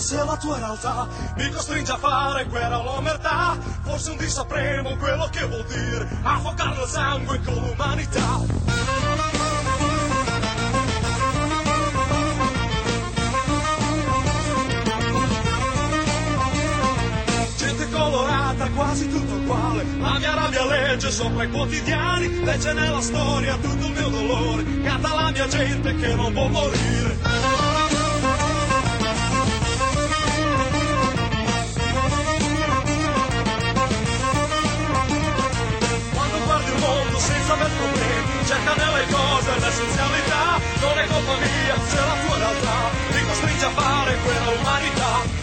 se la tua realtà mi costringe a fare guerra all'omertà, forse un dì sapremo quello che vuol dire affocare il sangue con l'umanità. Colorata, quasi tutto uguale, la mia rabbia legge sopra i quotidiani, legge nella storia tutto il mio dolore, canta la mia gente che non può morire. Quando guardi il mondo senza aver problemi, cerca nelle cose l'essenzialità, non è colpa mia se la tua realtà mi costringe a fare quella umanità.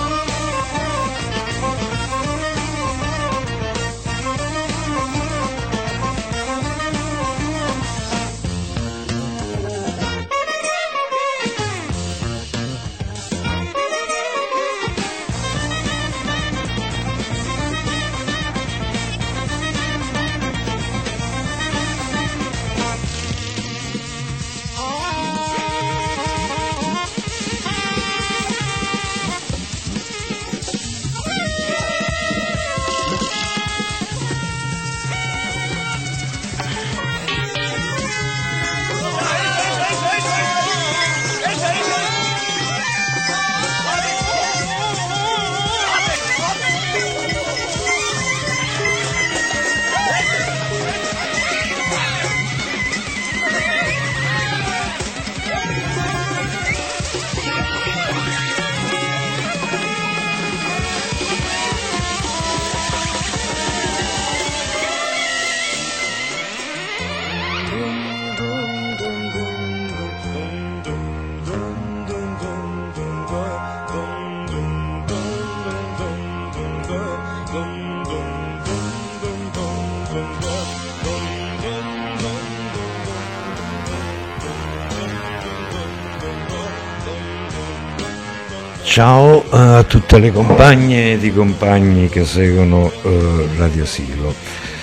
Ciao a tutte le compagne ed i compagni che seguono Radio Silo.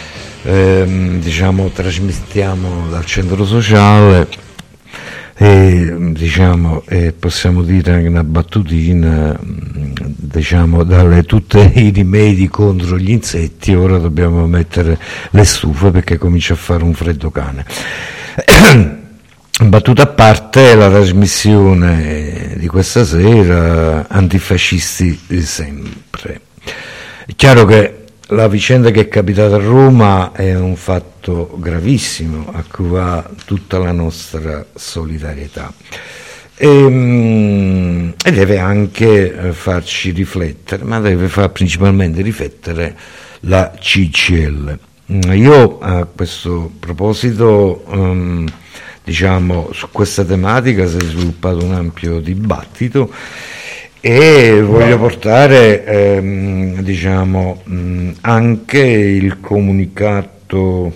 Trasmettiamo dal centro sociale e possiamo dire anche una battutina, dalle tutti i rimedi contro gli insetti, ora dobbiamo mettere le stufe perché comincia a fare un freddo cane. Battuta a parte, la trasmissione di questa sera, antifascisti sempre. È chiaro che la vicenda che è capitata a Roma è un fatto gravissimo a cui va tutta la nostra solidarietà e deve anche farci riflettere, ma deve far principalmente riflettere la CGIL. Io a questo proposito su questa tematica si è sviluppato un ampio dibattito e voglio portare anche il comunicato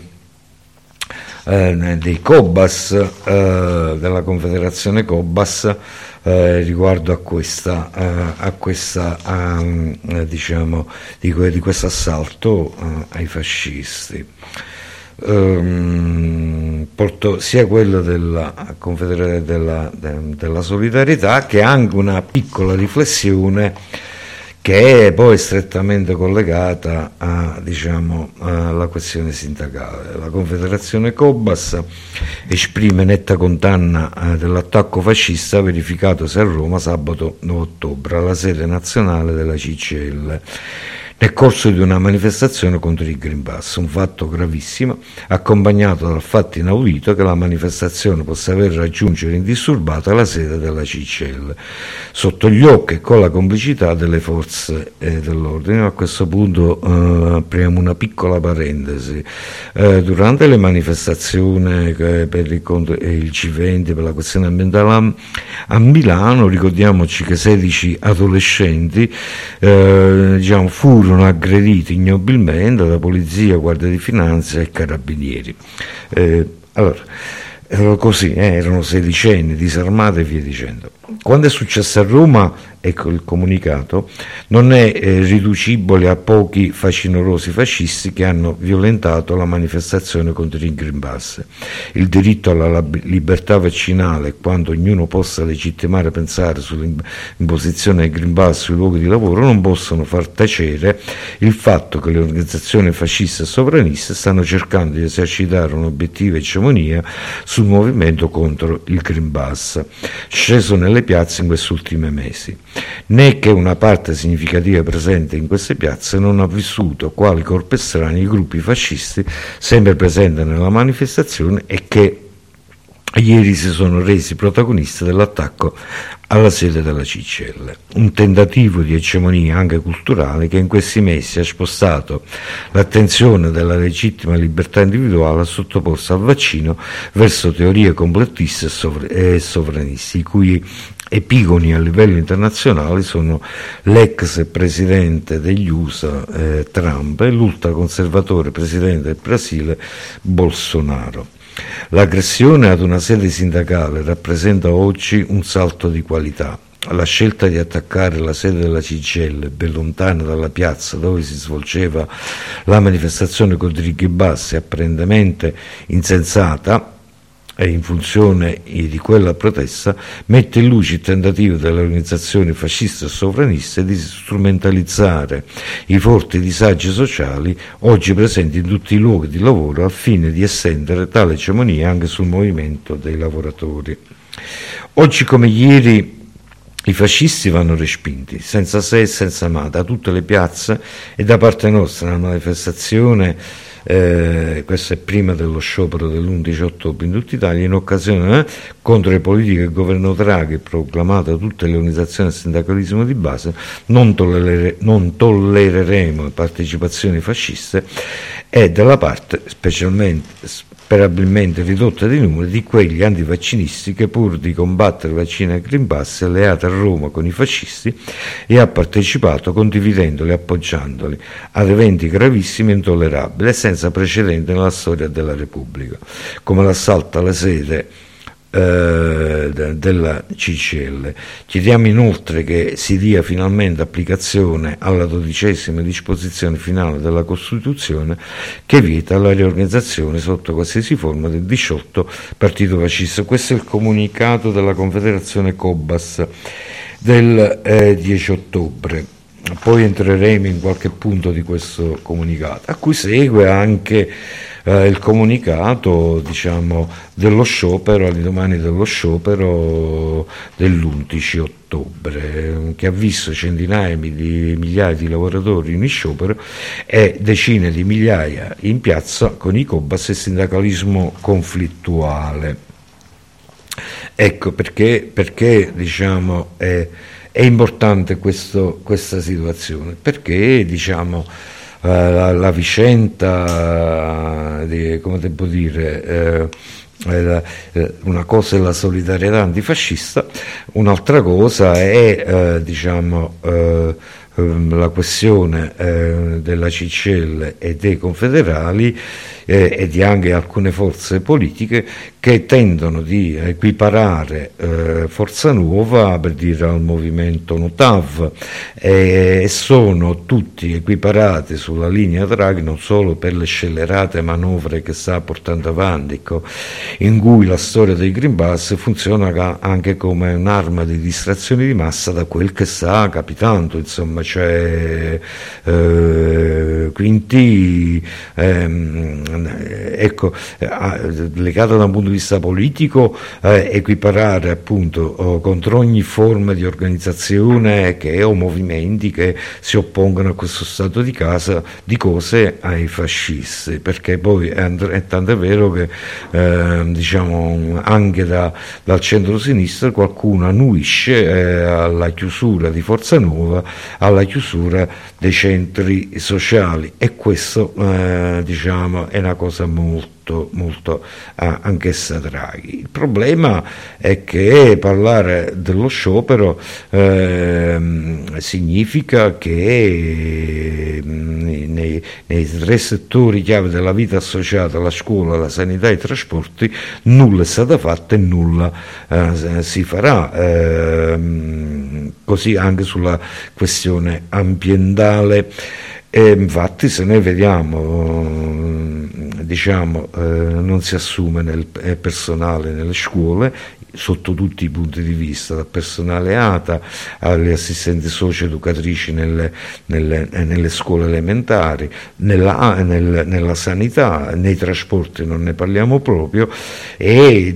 dei Cobas, della Confederazione Cobas, riguardo a questo assalto ai fascisti. Porto sia quello della della solidarietà che anche una piccola riflessione che è poi strettamente collegata alla questione sindacale. La Confederazione Cobas esprime netta condanna dell'attacco fascista verificatosi a Roma sabato 9 ottobre alla sede nazionale della CGIL nel corso di una manifestazione contro il Green Pass, un fatto gravissimo, accompagnato dal fatto inaudito che la manifestazione possa aver raggiungere indisturbata la sede della CGIL, sotto gli occhi e con la complicità delle forze dell'ordine. A questo punto apriamo una piccola parentesi. Durante le manifestazioni per il G20, per la questione ambientale a Milano, ricordiamoci che 16 adolescenti furono aggrediti ignobilmente da polizia, guardia di finanza e carabinieri. Erano sedicenni, disarmati e via dicendo. quando è successo a Roma, ecco il comunicato, non è riducibile a pochi facinorosi fascisti che hanno violentato la manifestazione contro il Green Pass. Il diritto alla libertà vaccinale, quando ognuno possa legittimare e pensare sull'imposizione del Green Pass sui luoghi di lavoro, non possono far tacere il fatto che le organizzazioni fasciste e sovraniste stanno cercando di esercitare un'obiettiva egemonia sul movimento contro il Green Pass, sceso nelle piazze in questi ultimi mesi, né che una parte significativa presente in queste piazze non ha vissuto quali corpi estranei i gruppi fascisti sempre presenti nella manifestazione e che ieri si sono resi protagonisti dell'attacco alla sede della CGIL, un tentativo di egemonia anche culturale che in questi mesi ha spostato l'attenzione della legittima libertà individuale sottoposta al vaccino verso teorie complottiste e sovraniste, i cui epigoni a livello internazionale sono l'ex presidente degli USA Trump e l'ultraconservatore presidente del Brasile Bolsonaro. L'aggressione ad una sede sindacale rappresenta oggi un salto di qualità. La scelta di attaccare la sede della CGIL, ben lontana dalla piazza dove si svolgeva la manifestazione contro i Green Pass, è apparentemente insensata e in funzione di quella protesta, mette in luce il tentativo delle organizzazioni fasciste e sovraniste di strumentalizzare i forti disagi sociali oggi presenti in tutti i luoghi di lavoro al fine di estendere tale egemonia anche sul movimento dei lavoratori. Oggi come ieri i fascisti vanno respinti, senza se e senza ma, da tutte le piazze e da parte nostra la manifestazione. Questo è prima dello sciopero dell'11 ottobre in tutta Italia, in occasione contro le politiche del governo Draghi proclamate da tutte le organizzazioni del sindacalismo di base. Non tollereremo partecipazioni fasciste e dalla parte sperabilmente ridotta di numeri di quegli antivaccinisti che pur di combattere i vaccini al Green Pass è alleato a Roma con i fascisti e ha partecipato condividendoli e appoggiandoli ad eventi gravissimi e intollerabili e senza precedenti nella storia della Repubblica, come l'assalto alla sede della CGIL. Chiediamo inoltre che si dia finalmente applicazione alla 12ª disposizione finale della Costituzione che vieta la riorganizzazione sotto qualsiasi forma del 18 partito fascista. Questo è il comunicato della Confederazione Cobas del 10 ottobre. Poi entreremo in qualche punto di questo comunicato, a cui segue anche il comunicato, diciamo, dello sciopero, all'indomani dello sciopero dell'11 ottobre, che ha visto centinaia di migliaia di lavoratori in sciopero e decine di migliaia in piazza con i Cobas e sindacalismo conflittuale. Ecco perché diciamo è importante questa situazione, perché diciamo la vicenda come devo dire, una cosa è la solidarietà antifascista, un'altra cosa è diciamo la questione della CGIL e dei confederali e di anche alcune forze politiche che tendono di equiparare Forza Nuova, per dire, al movimento NOTAV, e sono tutti equiparati sulla linea Draghi non solo per le scellerate manovre che sta portando avanti, in cui la storia dei Green Pass funziona anche come un'arma di distrazione di massa da quel che sta capitando, insomma, cioè quindi ecco, legato da un punto di vista politico, equiparare appunto contro ogni forma di organizzazione o movimenti che si oppongono a questo stato di cose ai fascisti, perché poi è tanto vero che diciamo anche dal centro-sinistra qualcuno annuisce alla chiusura di Forza Nuova, alla chiusura dei centri sociali, e questo diciamo è una cosa molto anch'essa tragica. Il problema è che parlare dello sciopero significa che nei 3 settori chiave della vita associata alla scuola, alla sanità e ai trasporti nulla è stato fatto e nulla si farà. Così anche sulla questione ambientale. E infatti se noi vediamo, non si assume nel personale nelle scuole sotto tutti i punti di vista, dal personale ATA alle assistenti socio-educatrici nelle scuole elementari, nella sanità, nei trasporti non ne parliamo proprio, e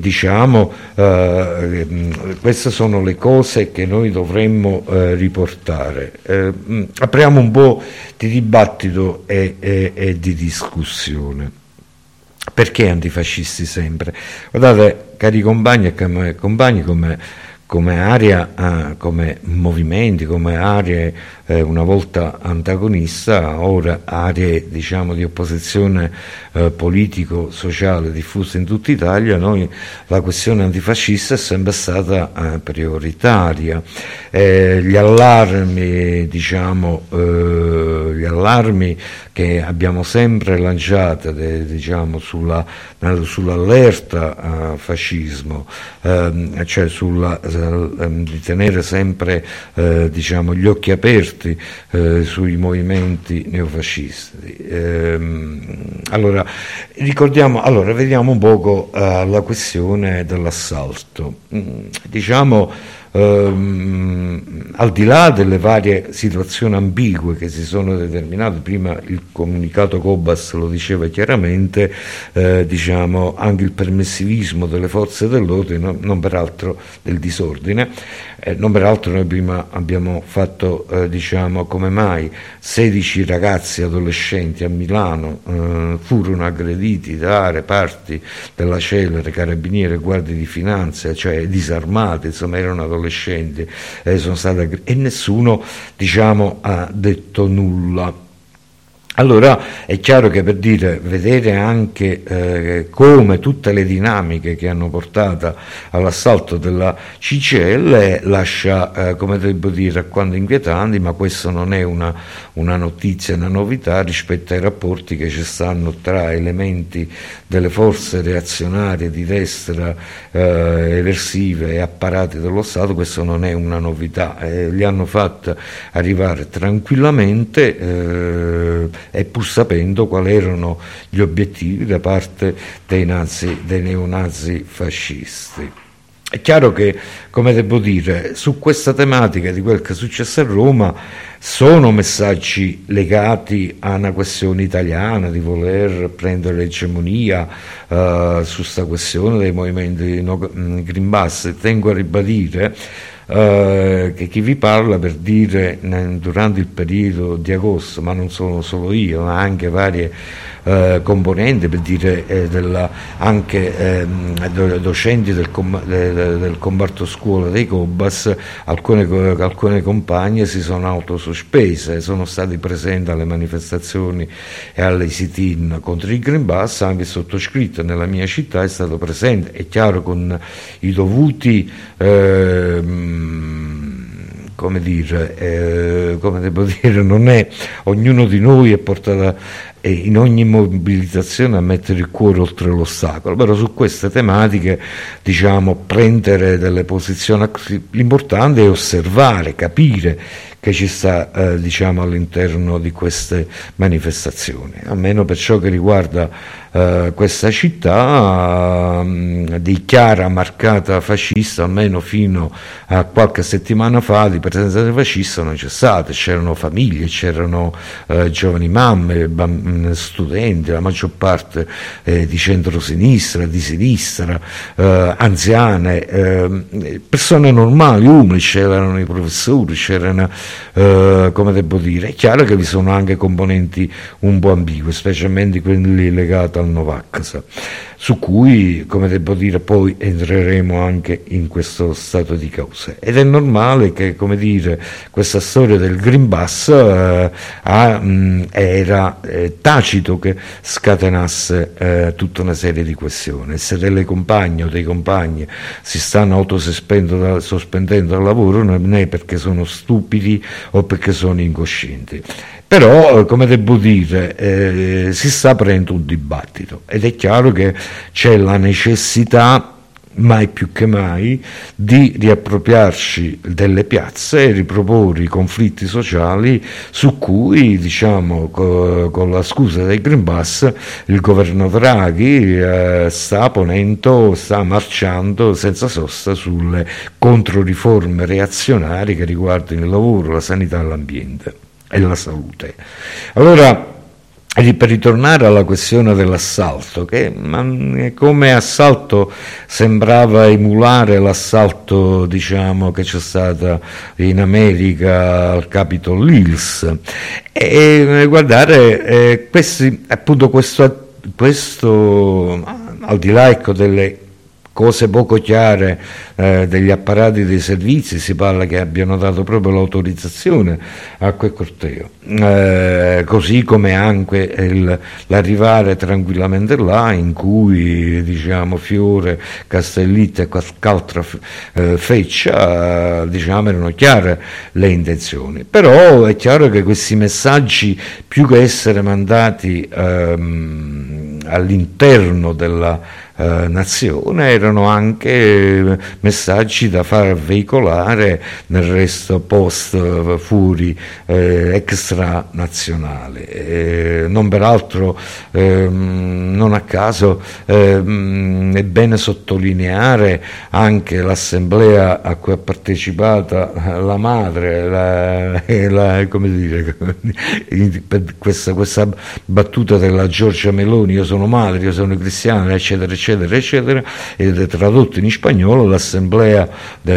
queste sono le cose che noi dovremmo riportare. Apriamo un po' di dibattito e di discussione. Perché antifascisti sempre? Guardate, cari compagni e compagni, come area, come movimenti, come aree una volta antagonista, ora aree di opposizione politico-sociale diffuse in tutta Italia, la questione antifascista è sempre stata prioritaria. Gli allarmi che abbiamo sempre lanciato sull'allerta fascismo, cioè di tenere sempre gli occhi aperti sui movimenti neofascisti. Vediamo un poco la questione dell'assalto. Al di là delle varie situazioni ambigue che si sono determinate, prima il comunicato Cobas lo diceva chiaramente, anche il permissivismo delle forze dell'ordine, non peraltro del disordine, non peraltro noi prima abbiamo fatto, come mai 16 ragazzi adolescenti a Milano furono aggrediti da reparti della Celere, carabinieri e guardie di finanza, cioè disarmati, insomma erano adolescenti, sono stati e nessuno ha detto nulla. Allora è chiaro che vedere anche come tutte le dinamiche che hanno portato all'assalto della CGIL lascia, alquanto inquietanti, ma questo non è una notizia, una novità rispetto ai rapporti che ci stanno tra elementi delle forze reazionarie di destra eversive e apparati dello Stato. Questo non è una novità, li hanno fatti arrivare tranquillamente, e pur sapendo quali erano gli obiettivi da parte dei neonazi fascisti. È chiaro che, su questa tematica di quel che è successo a Roma sono messaggi legati a una questione italiana, di voler prendere l'egemonia su questa questione dei movimenti Green Pass. Tengo a ribadire che chi vi parla, per dire, durante il periodo di agosto, ma non sono solo io, ma anche varie componenti, per dire anche docenti del comparto scuola dei Cobas, alcune compagne si sono autosospese, sono stati presenti alle manifestazioni e alle sit-in contro il Green Pass. Anche il sottoscritto nella mia città è stato presente, è chiaro, con i dovuti non è, ognuno di noi è portato in ogni mobilitazione a mettere il cuore oltre l'ostacolo, però su queste tematiche prendere delle posizioni. L'importante è osservare, capire che ci sta all'interno di queste manifestazioni. Almeno per ciò che riguarda questa città di chiara marcata fascista, almeno fino a qualche settimana fa, di presenza del fascista non c'è stata. C'erano famiglie, c'erano giovani mamme, studenti, la maggior parte di centrosinistra, di sinistra, anziane, persone normali, umili, c'erano i professori, c'erano è chiaro che vi sono anche componenti un po' ambigue, specialmente quelli legati al Novax. su cui, come devo dire, poi entreremo anche in questo stato di cose. Ed è normale che, come dire, questa storia del Green Pass era tacito che scatenasse tutta una serie di questioni. Se delle compagne o dei compagni si stanno sospendendo dal lavoro non è perché sono stupidi o perché sono incoscienti. Però, come devo dire, si sta aprendo un dibattito ed è chiaro che c'è la necessità, mai più che mai, di riappropriarci delle piazze e riproporre i conflitti sociali su cui, diciamo, con la scusa del Green Pass, il governo Draghi sta marciando senza sosta sulle controriforme reazionarie che riguardano il lavoro, la sanità e l'ambiente e la salute. Allora, per ritornare alla questione dell'assalto, che come assalto sembrava emulare l'assalto, diciamo, che c'è stato in America al Capitol Hills, e guardare questo al di là, ecco, delle cose poco chiare degli apparati dei servizi, si parla che abbiano dato proprio l'autorizzazione a quel corteo, così come anche l'arrivare tranquillamente là, in cui, diciamo, Fiore, Castellitto e qualche altra feccia, diciamo, erano chiare le intenzioni. Però è chiaro che questi messaggi, più che essere mandati all'interno della nazione, erano anche messaggi da far veicolare nel resto post fuori extra nazionale. Non peraltro, non a caso è bene sottolineare anche l'assemblea a cui ha partecipato la madre, come dire, questa battuta della Giorgia Meloni: io sono madre, io sono cristiana, eccetera eccetera eccetera, ed è tradotto in spagnolo l'assemblea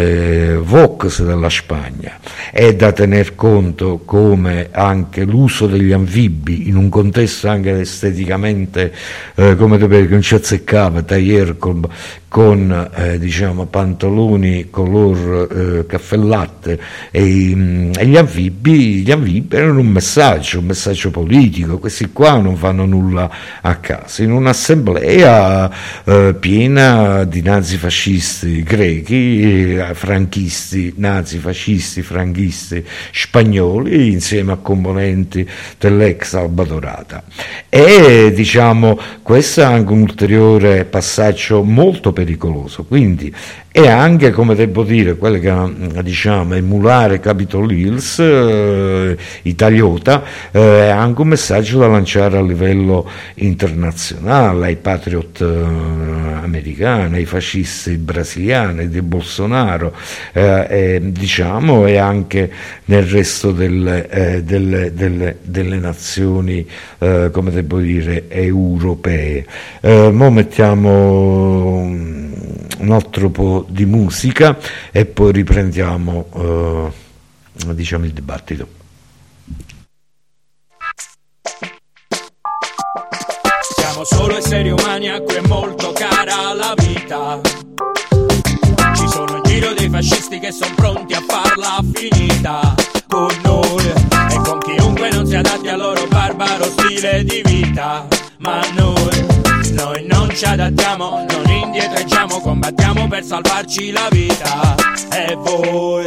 Vox della Spagna. È da tener conto come anche l'uso degli anfibi in un contesto anche esteticamente come che non ci azzeccava, taglier con diciamo pantaloni color caffè latte e gli anfibi erano un messaggio politico. Questi qua non fanno nulla a caso in un'assemblea piena di nazifascisti grechi, franchisti, nazifascisti, franchisti spagnoli, insieme a componenti dell'ex Albatorata. E diciamo questo è anche un ulteriore passaggio molto pericoloso, quindi è anche, come devo dire, quello che diciamo emulare Capitol Hills italiota, è anche un messaggio da lanciare a livello internazionale ai patriot americani, ai fascisti brasiliani di Bolsonaro, diciamo, e anche nel resto delle nazioni come devo dire europee. Mo mettiamo un altro po' di musica e poi riprendiamo diciamo il dibattito. Siamo solo esseri umani a cui è molto cara la vita. Ci sono in giro dei fascisti che sono pronti a farla finita con noi e con chiunque non si adatti al loro barbaro stile di vita. Ma noi non ci adattiamo, non indietreggiamo, combattiamo per salvarci la vita. E voi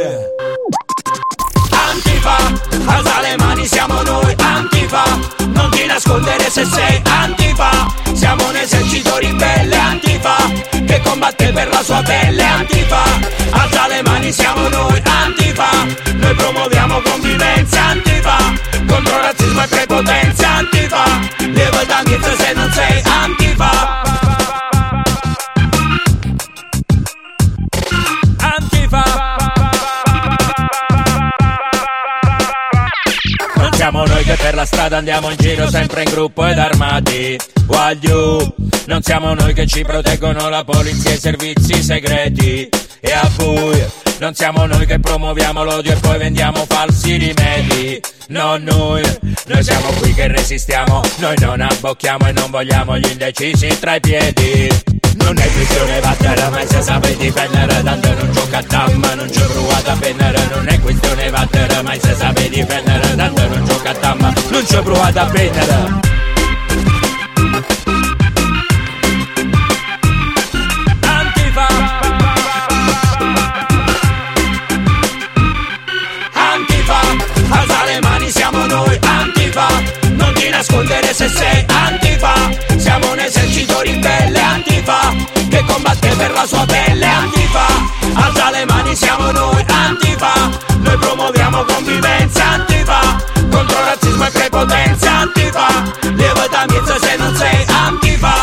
Antifa, alza le mani, siamo noi. Antifa, non ti nascondere se sei Antifa. Siamo un esercito ribelle. Antifa, che combatte per la sua pelle. Antifa, alza le mani, siamo noi. Antifa, noi promuoviamo convivenza. Antifa, contro razzismo e prepotenza. Antifa, levo il tanghezzo se non sei Antifa. Siamo noi che per la strada andiamo in giro sempre in gruppo ed armati. While you, non siamo noi che ci proteggono la polizia e i servizi segreti. e a voi. Non siamo noi che promuoviamo l'odio e poi vendiamo falsi rimedi. No, noi siamo qui che resistiamo. Noi non abbocchiamo e non vogliamo gli indecisi tra i piedi. Non è questione battere, ma se sape difendere, tanto non gioca a damma, non ci provate a vendere. Non è questione battere, ma se sape difendere, tanto non gioca a damma, non ci provate a vendere. Alza le mani, siamo noi, Antifa. Non ti nascondere se sei Antifa. Siamo un esercito ribelle, Antifa, che combatte per la sua pelle, Antifa. Alza le mani, siamo noi, Antifa. Noi promuoviamo convivenza, Antifa, contro razzismo e prepotenza, Antifa. Lievita miezza se non sei Antifa.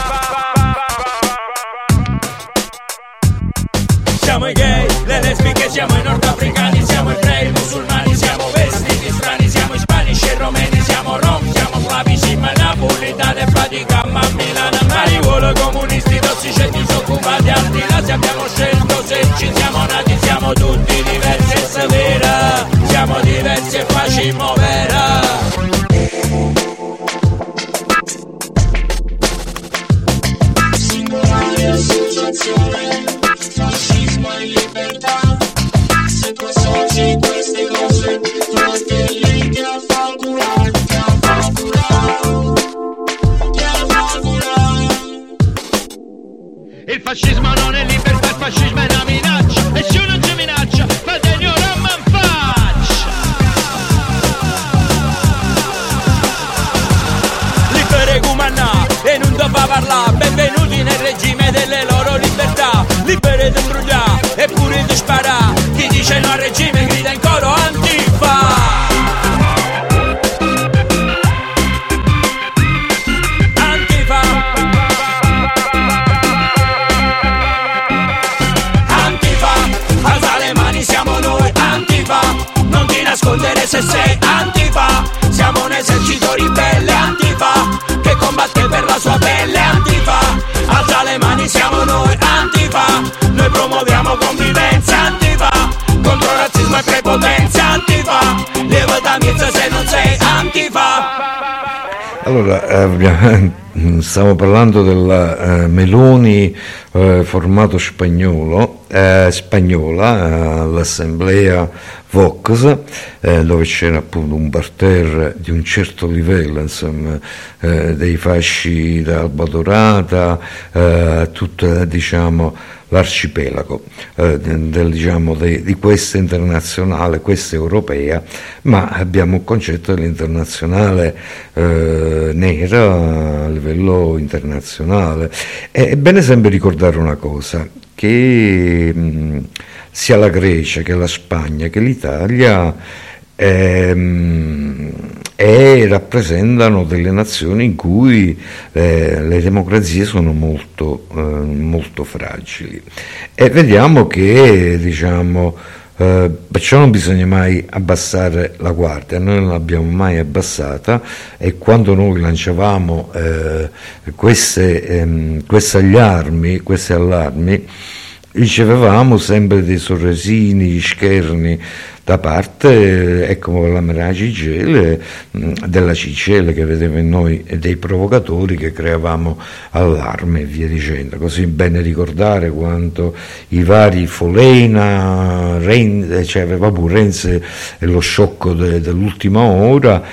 Siamo i gay, le lesbiche, siamo i nordafricani, siamo ebrei, musulmani, siamo vestiti strani, siamo ispanici e romeni, siamo rom, siamo slavi, scimma, napolitani e faticamma a Milano, mariuolo, comunisti, tossici e disoccupati, altri là se abbiamo scelto, se ci siamo nati, siamo tutti diversi e severa, siamo diversi e fascismo vera. Singolare associazione, fascismo e libertà. Se tu associ queste cose, fratelli, ti affanculo, ti affanculo, ti affanculo. Il fascismo non è libertà, il fascismo è una minaccia. E se uno ci minaccia, fratelli, ora man faccia. Libere Cumanà e non doveva parlare. Benvenuti nel regime delle loro libertà. Libere di bruciare e pure di sparare. Chi dice no al regime grida in coro Antifa. Antifa. Antifa. Alza le mani, siamo noi, Antifa. Non ti nascondere se sei Antifa. Siamo un esercito ribelle, Antifa, che combatte per la sua pelle, Antifa. Alza le mani, siamo noi, Antifa. Noi promuoviamo convivenza, Antifa, contro razzismo e prepotenza, Antifa. Lievita miezza se non sei Antifa. Allora, stiamo parlando della Meloni formato spagnola all'assemblea Vox, dove c'era appunto un parterre di un certo livello, insomma, dei fasci da Alba Dorata, tutta, diciamo, l'arcipelago di questa internazionale, questa europea, ma abbiamo un concetto dell'internazionale nera a livello internazionale. È bene sempre ricordare una cosa, che sia la Grecia che la Spagna che l'Italia rappresentano delle nazioni in cui le democrazie sono molto fragili, e vediamo che, diciamo, perciò non bisogna mai abbassare la guardia. Noi non l'abbiamo mai abbassata, e quando noi lanciavamo questi allarmi ricevevamo sempre dei sorrisini, scherni da parte, come la Mera Cigele, della Cicele, che vedeva in noi dei provocatori che creavamo allarme e via dicendo. Così bene ricordare quanto i vari Folena, Renzi e lo sciocco dell'ultima ora,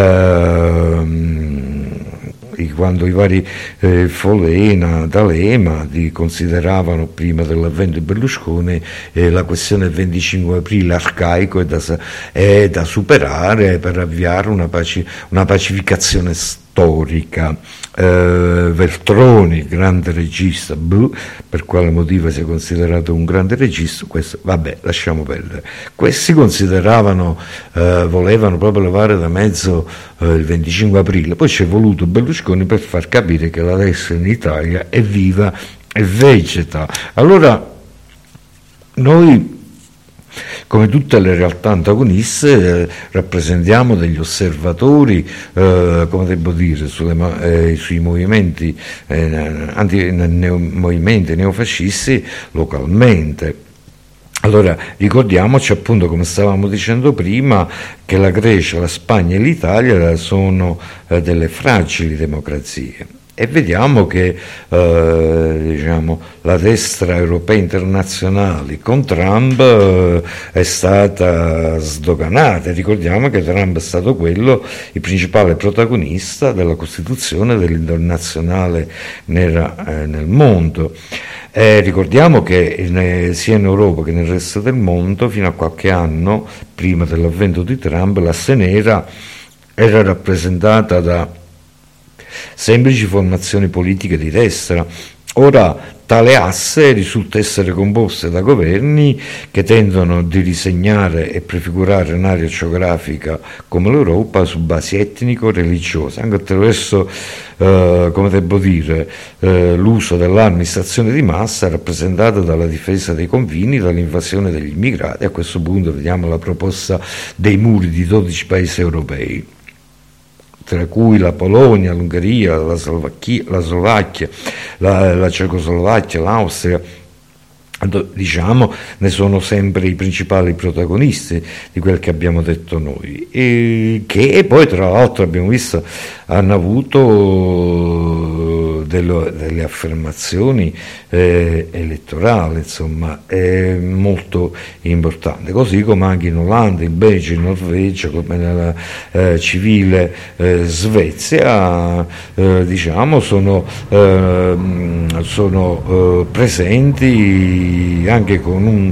quando i vari Folena, D'Alema consideravano, prima dell'avvento di Berlusconi, la questione del 25 aprile arcaico e da superare per avviare una pacificazione storica. Veltroni, grande regista, per quale motivo si è considerato un grande regista, questo vabbè, lasciamo perdere. Questi volevano proprio levare da mezzo il 25 aprile, poi c'è voluto Berlusconi per far capire che la destra in Italia è viva e vegeta. Allora noi, come tutte le realtà antagoniste, rappresentiamo degli osservatori, come devo dire, sui movimenti movimenti neofascisti localmente. Allora ricordiamoci appunto, come stavamo dicendo prima, che la Grecia, la Spagna e l'Italia sono delle fragili democrazie. E vediamo che diciamo, la destra europea internazionale con Trump è stata sdoganata. Ricordiamo che Trump è stato il principale protagonista della costituzione dell'internazionale nel mondo. Ricordiamo che sia in Europa che nel resto del mondo, fino a qualche anno prima dell'avvento di Trump, l'asse nera era rappresentata da semplici formazioni politiche di destra. Ora tale asse risulta essere composta da governi che tendono di disegnare e prefigurare un'area geografica come l'Europa su basi etnico-religiose, anche attraverso come devo dire, l'uso dell'amministrazione di massa rappresentata dalla difesa dei confini, dall'invasione degli immigrati. A questo punto vediamo la proposta dei muri di 12 paesi europei, tra cui la Polonia, l'Ungheria, la Slovacchia, la Cecoslovacchia, l'Austria, diciamo, ne sono sempre i principali protagonisti di quel che abbiamo detto noi, e che poi tra l'altro abbiamo visto hanno avuto delle affermazioni elettorali, insomma, molto importanti, così come anche in Olanda, in Belgio, in Norvegia, come nella civile Svezia, diciamo, sono presenti anche con un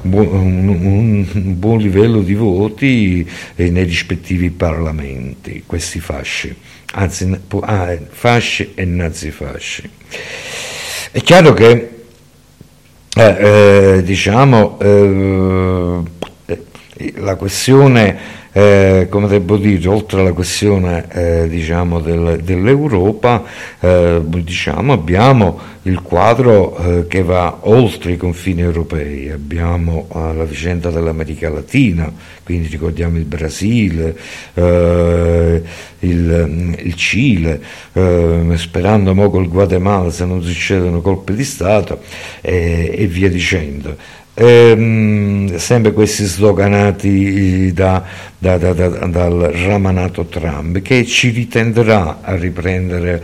buon livello di voti nei rispettivi parlamenti, questi fasci, anzi fasci e nazifasci. È chiaro che diciamo la questione, come devo dire, oltre alla questione diciamo dell'Europa, diciamo, abbiamo il quadro che va oltre i confini europei. Abbiamo la vicenda dell'America Latina, quindi ricordiamo il Brasile, il Cile, sperando mo col Guatemala se non succedono colpi di Stato, e via dicendo. Sempre questi sdoganati dal ramanato Trump, che ci ritenderà a riprendere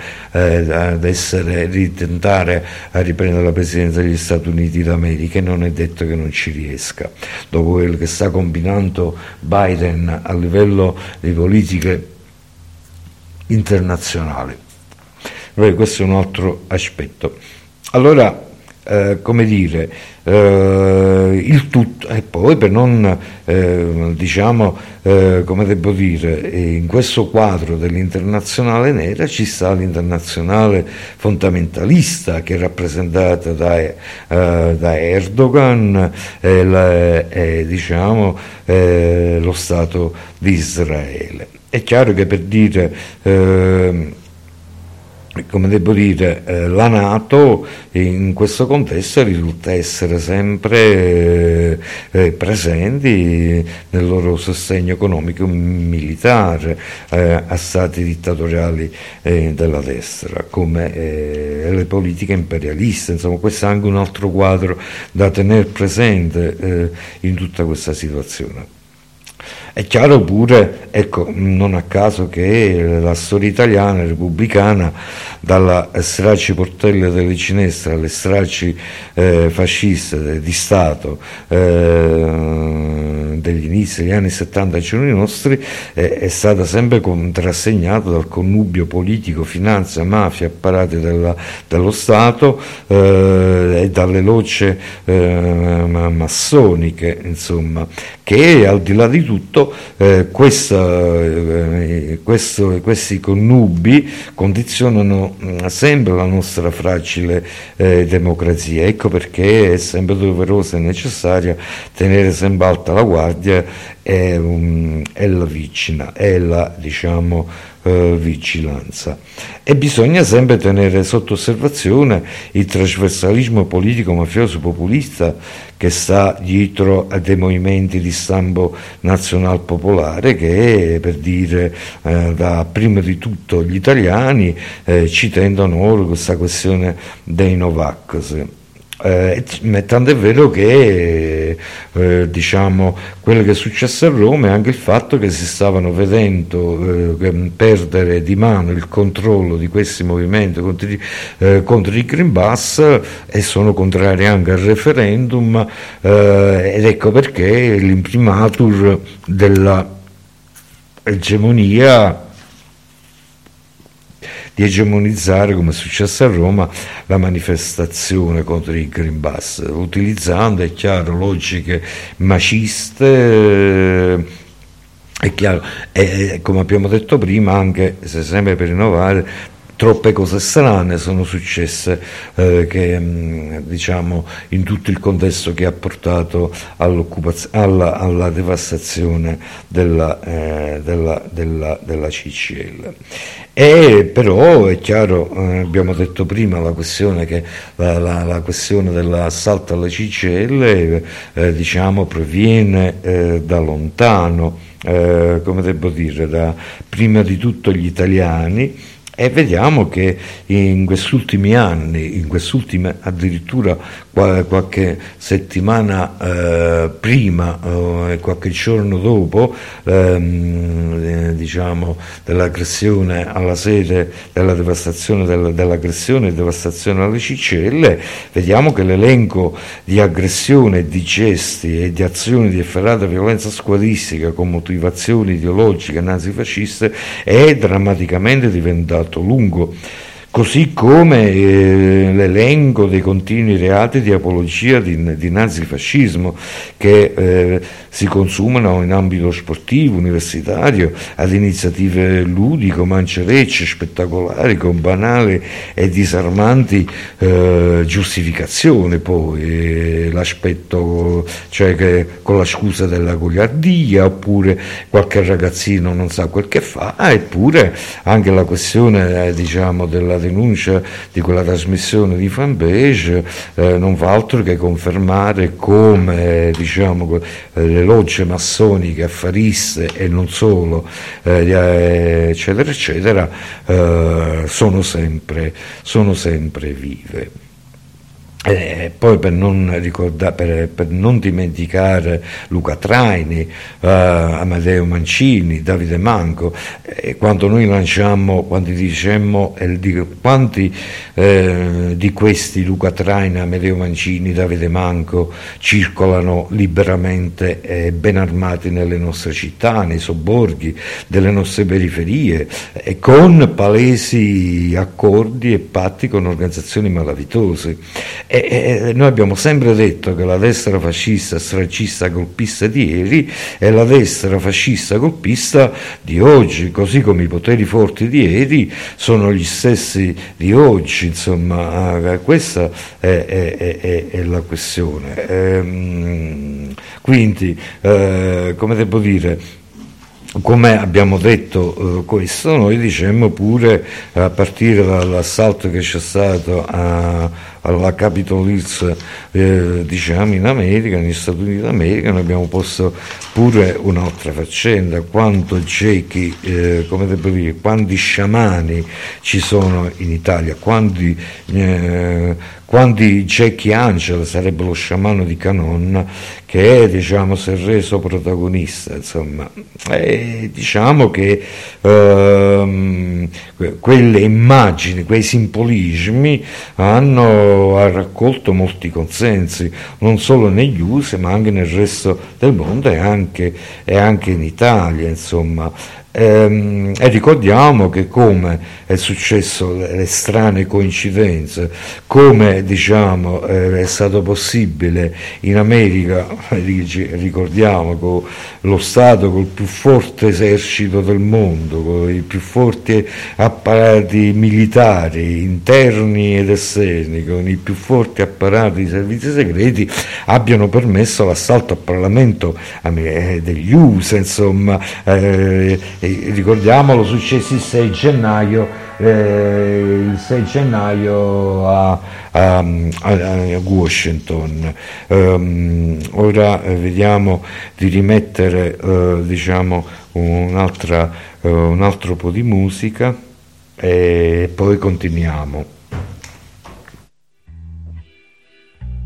ritentare a riprendere la presidenza degli Stati Uniti d'America, e non è detto che non ci riesca dopo quello che sta combinando Biden a livello di politiche internazionali. Questo è un altro aspetto. Allora, come dire, il tutto, e poi per non diciamo come devo dire, in questo quadro dell'internazionale nera ci sta l'internazionale fondamentalista, che è rappresentata da Erdogan diciamo lo Stato di Israele. È chiaro che, per dire come devo dire, la NATO in questo contesto risulta essere sempre presenti nel loro sostegno economico e militare a stati dittatoriali della destra, come le politiche imperialiste. Insomma, questo è anche un altro quadro da tenere presente in tutta questa situazione. È chiaro pure, ecco, non a caso, che la storia italiana repubblicana, dalla stragi Portella delle Cinestre alle stragi fasciste di Stato degli inizi degli anni 70 ai giorni nostri, è stata sempre contrassegnata dal connubio politico, finanza, mafia, apparati dello Stato e dalle logge massoniche, insomma, che al di là di tutto questi connubi condizionano sempre la nostra fragile democrazia. Ecco perché è sempre doverosa e necessaria tenere sempre alta la guardia e la diciamo vigilanza, e bisogna sempre tenere sotto osservazione il trasversalismo politico mafioso populista che sta dietro a dei movimenti di stampo nazional popolare che, per dire, da prima di tutto gli italiani ci tendono ora questa questione dei Novax. Tant'è vero che diciamo quello che è successo a Roma è anche il fatto che si stavano vedendo perdere di mano il controllo di questi movimenti contro il Green Pass, e sono contrari anche al referendum, ed ecco perché l'imprimatur della egemonia, di egemonizzare, come è successo a Roma, la manifestazione contro il Green Pass, utilizzando, è chiaro, logiche maciste, è chiaro, e come abbiamo detto prima, anche se sempre per innovare, troppe cose strane sono successe diciamo in tutto il contesto che ha portato alla devastazione della CGIL. E però è chiaro, abbiamo detto prima, la questione che la questione dell'assalto alla CGIL diciamo proviene da lontano, come devo dire, da prima di tutto gli italiani. E vediamo che in questi ultimi anni, addirittura qualche settimana prima e qualche giorno dopo diciamo dell'aggressione alla sede, della devastazione dell'aggressione e devastazione alle CGIL, vediamo che l'elenco di aggressioni, di gesti e di azioni di efferata violenza squadristica con motivazioni ideologiche nazifasciste è drammaticamente diventato lungo, così come l'elenco dei continui reati di apologia di nazifascismo che si consumano in ambito sportivo, universitario, ad iniziative ludiche, mancerecce, spettacolari, con banali e disarmanti giustificazioni. Poi l'aspetto, cioè che con la scusa della goliardia, oppure qualche ragazzino non sa quel che fa, eppure anche la questione diciamo della denuncia di quella trasmissione di fanpage non fa altro che confermare come diciamo le logge massoniche, affariste e non solo, eccetera eccetera, sono sempre vive. Poi per non dimenticare Luca Traini, Amedeo Mancini, Davide Manco, quando noi lanciammo, quando dicemmo quanti di questi Luca Traini, Amedeo Mancini, Davide Manco circolano liberamente ben armati nelle nostre città, nei sobborghi delle nostre periferie, con palesi accordi e patti con organizzazioni malavitose. E noi abbiamo sempre detto che la destra fascista, stragista, golpista di ieri è la destra fascista golpista di oggi, così come i poteri forti di ieri sono gli stessi di oggi. Insomma, questa è la questione. Quindi, come devo dire, come abbiamo detto questo, noi dicemmo pure a partire dall'assalto che c'è stato alla Capitol Hills diciamo in America, negli Stati Uniti d'America, noi abbiamo posto pure un'altra faccenda: quanto gechi, come devo dire, quanti sciamani ci sono in Italia, quanti Jackie Angel, sarebbe lo sciamano di Canon, che diciamo si è reso protagonista, insomma. E diciamo che quelle immagini, quei simbolismi hanno raccolto molti consensi, non solo negli USA ma anche nel resto del mondo e anche in Italia, insomma. E ricordiamo che, come è successo, le strane coincidenze, come diciamo è stato possibile in America, ricordiamo, con lo Stato col più forte esercito del mondo, con i più forti apparati militari interni ed esterni, con i più forti apparati di servizi segreti, abbiano permesso l'assalto al Parlamento degli USA, insomma. Ricordiamolo, successe il 6 gennaio a Washington. Ora vediamo di rimettere diciamo un altro po' di musica e poi continuiamo.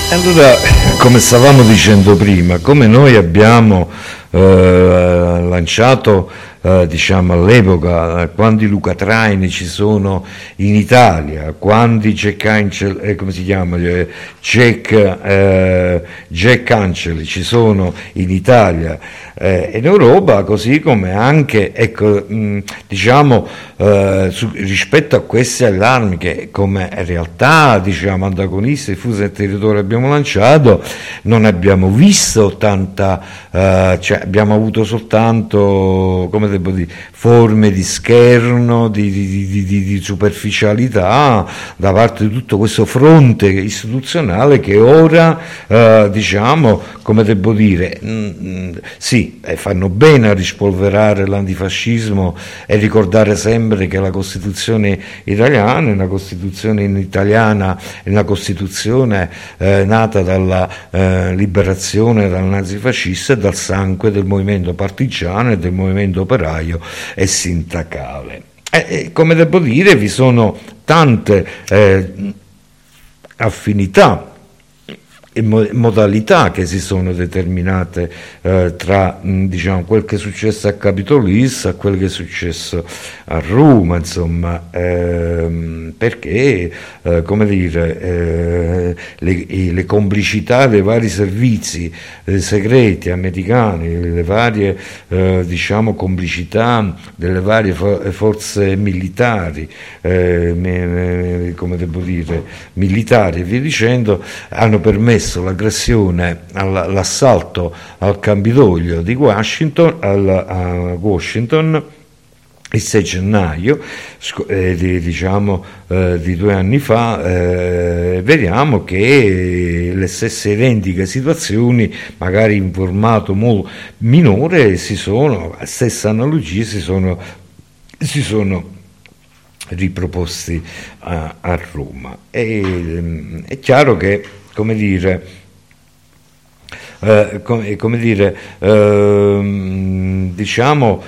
Allora, come stavamo dicendo prima, come noi abbiamo lanciato, diciamo all'epoca, quando i Luca Traini ci sono in Italia, quando i Jack come si chiama? Jack Angeli ci sono in Italia in Europa, così come anche, ecco, diciamo, rispetto a questi allarmi che come realtà, diciamo, antagonisti diffusi nel territorio abbiamo lanciato, non abbiamo visto tanta, cioè abbiamo avuto soltanto, come devo dire, forme di scherno, di superficialità da parte di tutto questo fronte istituzionale che ora, diciamo, come devo dire, sì, fanno bene a rispolverare l'antifascismo e ricordare sempre che la Costituzione italiana è una Costituzione italiana, è una Costituzione nata dalla liberazione dal nazifascista e dal sangue del movimento partigiano e del movimento operaio e sindacale. Come devo dire, vi sono tante affinità e modalità che si sono determinate tra, diciamo, quel che è successo a Capitolissa, quel che è successo a Roma, insomma, perché, come dire, le complicità dei vari servizi segreti americani, le varie, diciamo, complicità delle varie forze militari, come devo dire, militari e via dicendo, hanno permesso l'aggressione, l'assalto al Campidoglio di Washington, a Washington il 6 gennaio, diciamo, di 2 anni fa. Vediamo che le stesse identiche situazioni, magari in formato minore, stessa analogia si sono riproposti a Roma. È chiaro che, come dire, diciamo,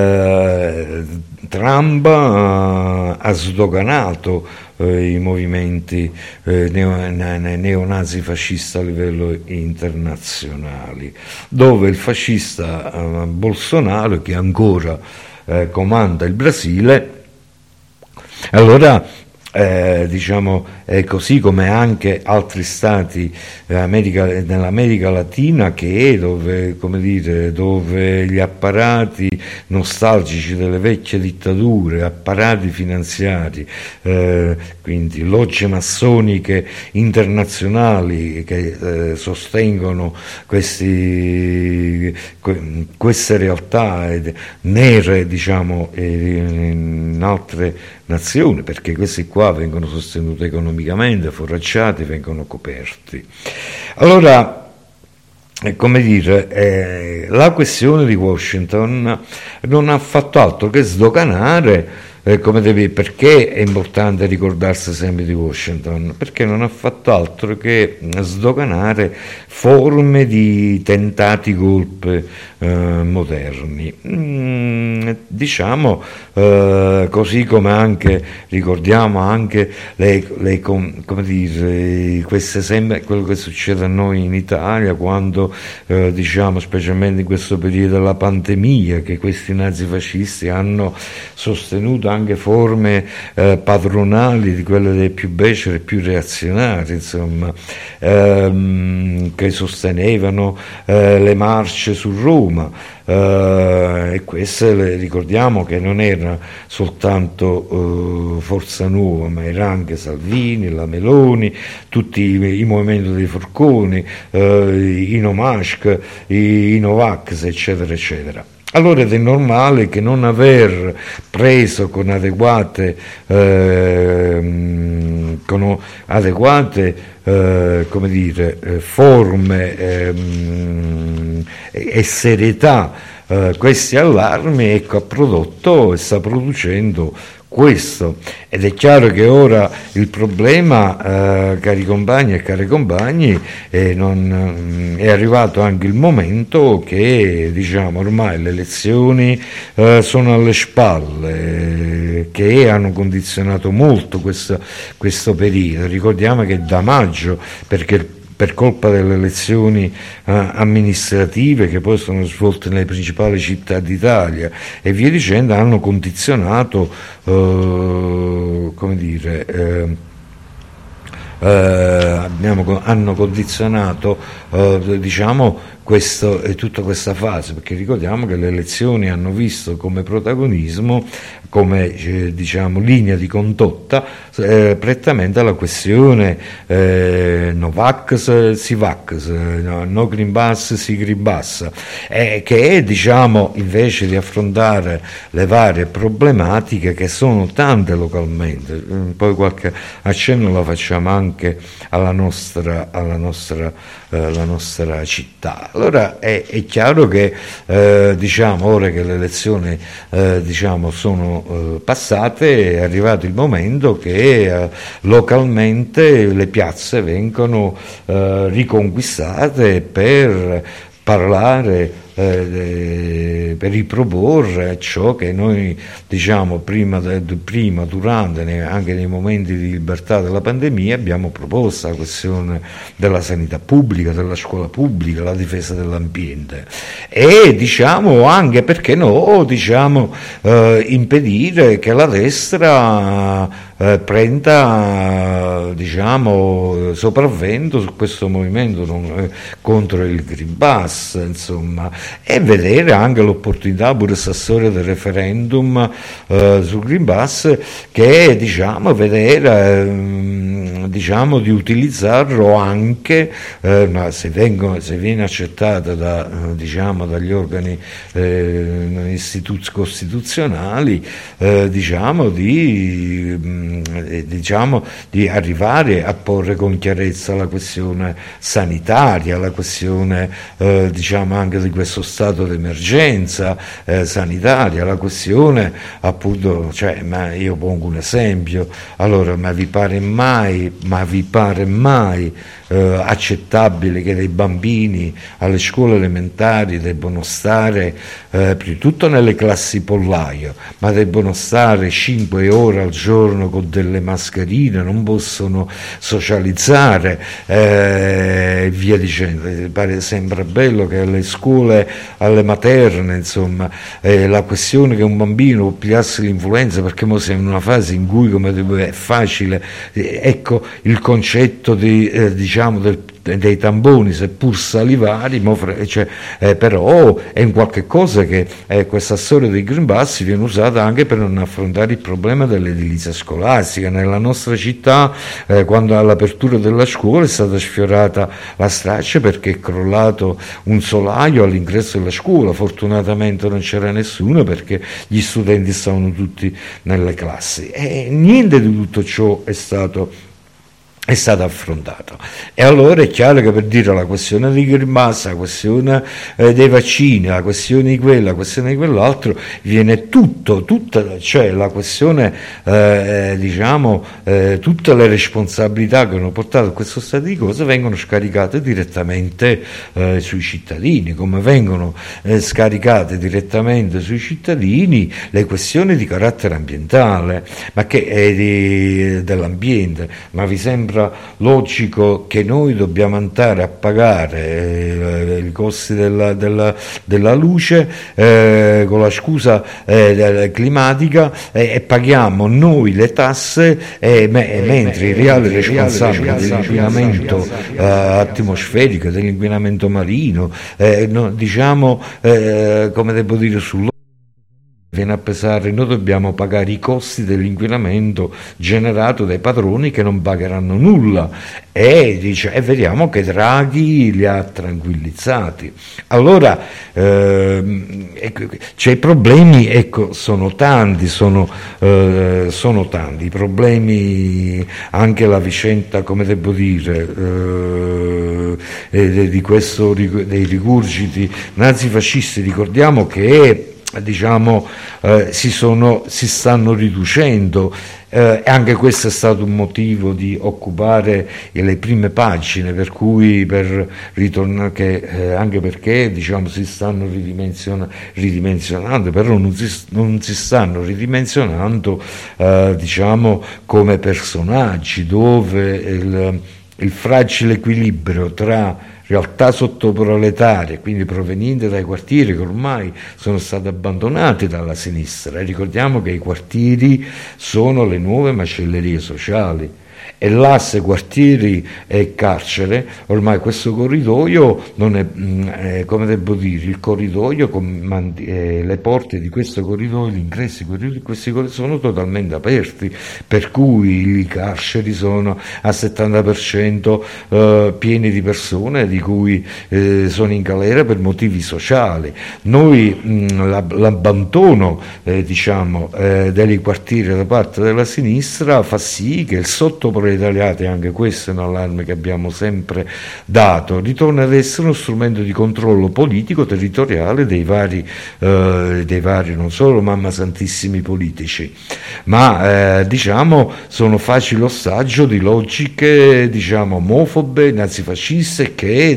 Trump ha sdoganato i movimenti neonazi fascisti a livello internazionale, dove il fascista Bolsonaro, che ancora comanda il Brasile, allora, diciamo, così come anche altri stati nell'America Latina, dove, come dire, dove gli apparati nostalgici delle vecchie dittature, apparati finanziari, quindi logge massoniche internazionali che sostengono queste realtà nere, diciamo, in altre nazioni, perché questi qua vengono sostenuti economicamente, foraggiati, vengono coperti. Allora, come dire, la questione di Washington non ha fatto altro che sdoganare, perché è importante ricordarsi sempre di Washington? Perché non ha fatto altro che sdoganare forme di tentati golpe moderni, diciamo, così come anche ricordiamo anche come dire, quello che succede a noi in Italia quando, diciamo, specialmente in questo periodo della pandemia, che questi nazifascisti hanno sostenuto anche forme padronali di quelle dei più beceri e più reazionari, insomma, che sostenevano le marce su Roma, e queste ricordiamo che non era soltanto Forza Nuova, ma era anche Salvini, la Meloni, tutti i movimenti dei forconi, i No Mask, i Novax, eccetera eccetera. Allora ed è normale che non aver preso con adeguate come dire, forme e serietà questi allarmi, ecco, ha prodotto e sta producendo questo. Ed è chiaro che ora il problema, cari compagni e care compagni, è arrivato anche il momento che, diciamo, ormai le elezioni sono alle spalle, che hanno condizionato molto questo periodo. Ricordiamo che da maggio, perché per colpa delle elezioni amministrative che poi sono svolte nelle principali città d'Italia e via dicendo, hanno condizionato, come dire, hanno condizionato diciamo tutta questa fase, perché ricordiamo che le elezioni hanno visto come protagonismo, come diciamo linea di condotta prettamente la questione Novax si Vax, no Green Pass si Green Pass, che è, diciamo, invece di affrontare le varie problematiche che sono tante localmente, poi qualche accenno lo facciamo anche alla nostra città. Allora è chiaro che diciamo, ora che le elezioni diciamo sono passate, è arrivato il momento che localmente le piazze vengono riconquistate per parlare, per riproporre ciò che noi diciamo prima, durante, anche nei momenti di libertà della pandemia abbiamo proposto, la questione della sanità pubblica, della scuola pubblica, la difesa dell'ambiente e diciamo anche, perché no, diciamo impedire che la destra prenda diciamo sopravvento su questo movimento contro il Green Pass, insomma, e vedere anche l'opportunità, pure questa storia del referendum sul Green Pass, che è, diciamo, vedere diciamo di utilizzarlo anche ma se viene accettata diciamo dagli organi costituzionali diciamo di arrivare a porre con chiarezza la questione sanitaria, la questione diciamo anche di questo stato d'emergenza sanitaria, la questione appunto, cioè, ma io pongo un esempio, allora, ma vi pare mai accettabile che dei bambini alle scuole elementari debbano stare prima di tutto nelle classi pollaio, ma debbono stare 5 ore al giorno con delle mascherine, non possono socializzare via dicendo. Sembra bello che alle scuole, alle materne, insomma, la questione che un bambino pigliasse l'influenza, perché mo siamo in una fase in cui, come è facile, ecco il concetto di diciamo dei tamponi, seppur salivari, però è un qualche cosa che questa storia dei Green Pass viene usata anche per non affrontare il problema dell'edilizia scolastica. Nella nostra città quando all'apertura della scuola è stata sfiorata la straccia perché è crollato un solaio all'ingresso della scuola, fortunatamente non c'era nessuno perché gli studenti stavano tutti nelle classi e niente di tutto ciò è stato affrontato. E allora è chiaro che, per dire, la questione di Green Pass, la questione dei vaccini, la questione di quella, la questione di quell'altro, viene tutta, cioè la questione diciamo tutte le responsabilità che hanno portato a questo stato di cose vengono scaricate direttamente sui cittadini, come vengono scaricate direttamente sui cittadini le questioni di carattere ambientale, ma che dell'ambiente. Ma vi sembra logico che noi dobbiamo andare a pagare i costi della luce con la scusa climatica e paghiamo noi le tasse mentre i reali responsabili dell'inquinamento atmosferico, dell'inquinamento marino, diciamo come devo dire, viene a pesare, noi dobbiamo pagare i costi dell'inquinamento generato dai padroni che non pagheranno nulla e vediamo che Draghi li ha tranquillizzati. Allora i problemi, ecco, sono tanti, sono tanti i problemi, anche la vicenda, come devo dire, di questo, dei rigurgiti nazifascisti. Ricordiamo che diciamo si stanno riducendo e anche questo è stato un motivo di occupare le prime pagine, per cui per ritornare anche perché diciamo si stanno ridimensionando, però non si stanno ridimensionando diciamo come personaggi, dove il fragile equilibrio tra realtà sottoproletarie, quindi provenienti dai quartieri che ormai sono stati abbandonati dalla sinistra. E ricordiamo che i quartieri sono le nuove macellerie sociali. E l'asse quartieri e carcere, ormai questo corridoio non è, come devo dire, il corridoio, le porte di questo corridoio, gli ingressi di questi corridoi sono totalmente aperti, per cui i carceri sono al 70% pieni di persone di cui sono in galera per motivi sociali. Noi l'abbandono dei quartieri da parte della sinistra fa sì che il sottoproletariato, anche questo è un allarme che abbiamo sempre dato, ritorna ad essere uno strumento di controllo politico territoriale dei vari non solo mamma santissimi politici, ma sono facile ostaggio di logiche omofobe, nazifasciste, che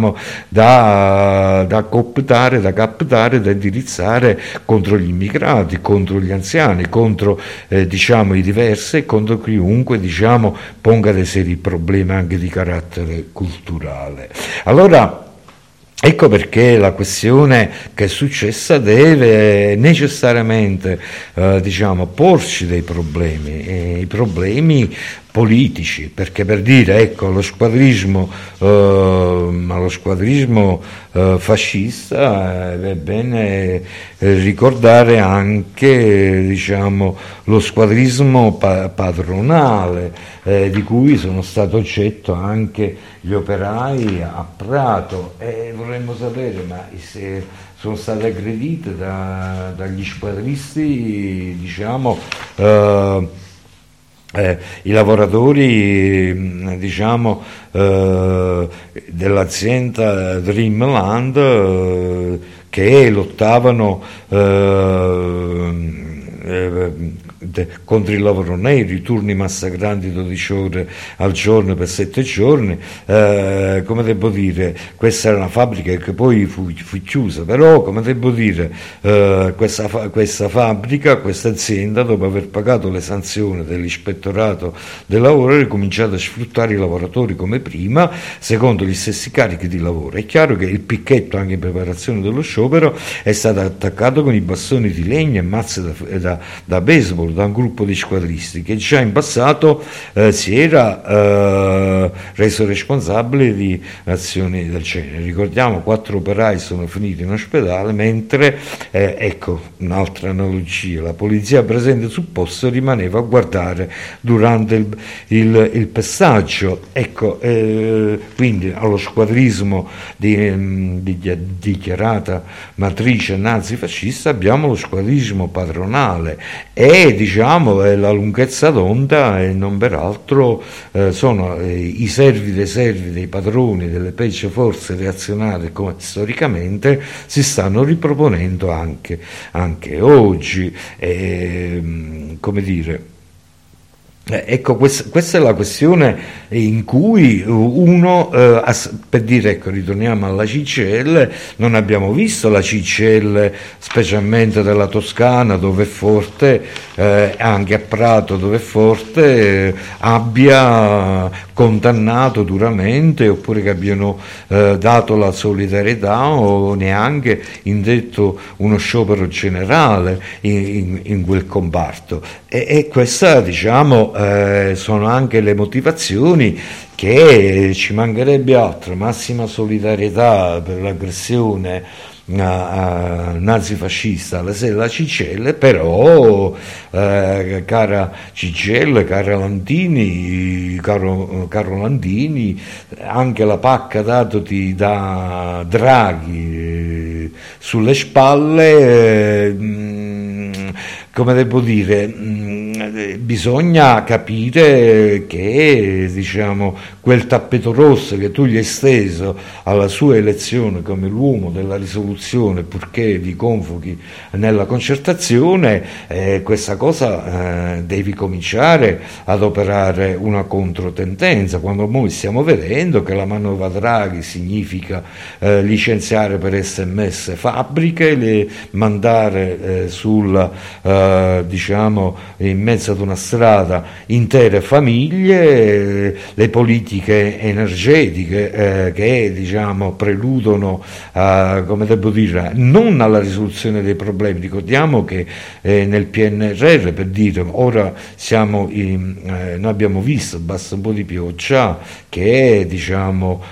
da captare, da indirizzare contro gli immigrati, contro gli anziani, contro i diversi e contro chiunque ponga dei seri problemi anche di carattere culturale. Allora, ecco perché la questione che è successa deve necessariamente porci dei problemi, i problemi politici, perché per dire, ecco, lo squadrismo fascista è bene ricordare anche lo squadrismo padronale, di cui sono stato oggetto anche gli operai a Prato, e vorremmo sapere, ma se sono state aggredite dagli squadristi i lavoratori dell'azienda Dreamland che lottavano contro il lavoro nero, i turni massacranti 12 ore al giorno per 7 giorni, come devo dire, questa era una fabbrica che poi fu chiusa, però come devo dire, questa fabbrica, questa azienda, dopo aver pagato le sanzioni dell'ispettorato del lavoro, ha ricominciato a sfruttare i lavoratori come prima, secondo gli stessi carichi di lavoro. È chiaro che il picchetto, anche in preparazione dello sciopero, è stato attaccato con i bastoni di legno e mazze da baseball da un gruppo di squadristi che già in passato si era reso responsabile di azioni del genere. Ricordiamo, 4 operai sono finiti in ospedale, mentre ecco un'altra analogia, la polizia presente sul posto rimaneva a guardare durante il pestaggio. Ecco, quindi allo squadrismo di dichiarata matrice nazifascista abbiamo lo squadrismo padronale, e la lunghezza d'onda e non peraltro sono i servi dei padroni delle peggio forze reazionarie, come storicamente si stanno riproponendo anche oggi, come dire. Ecco, questa è la questione in cui uno, per dire, ecco, ritorniamo alla CGIL, non abbiamo visto la CGIL, specialmente della Toscana, dove è forte, anche a Prato, dove è forte, abbia condannato duramente, oppure che abbiano dato la solidarietà, o neanche indetto uno sciopero generale in quel comparto. E questa, sono anche le motivazioni, che ci mancherebbe altro, massima solidarietà per l'aggressione nazifascista alla CGIL, però cara CGIL, caro Landini, anche la pacca datoti da Draghi sulle spalle, come devo dire, bisogna capire che quel tappeto rosso che tu gli hai steso alla sua elezione come l'uomo della risoluzione, purché vi convochi nella concertazione, questa cosa devi cominciare ad operare una controtendenza, quando noi stiamo vedendo che la manovra Draghi significa licenziare per SMS fabbriche, mandare in mezzo ad una una strada intere famiglie, le politiche energetiche che diciamo preludono come devo dire, non alla risoluzione dei problemi. Ricordiamo che nel PNRR, per dire, ora noi abbiamo visto, basta un po' di pioggia, che diciamo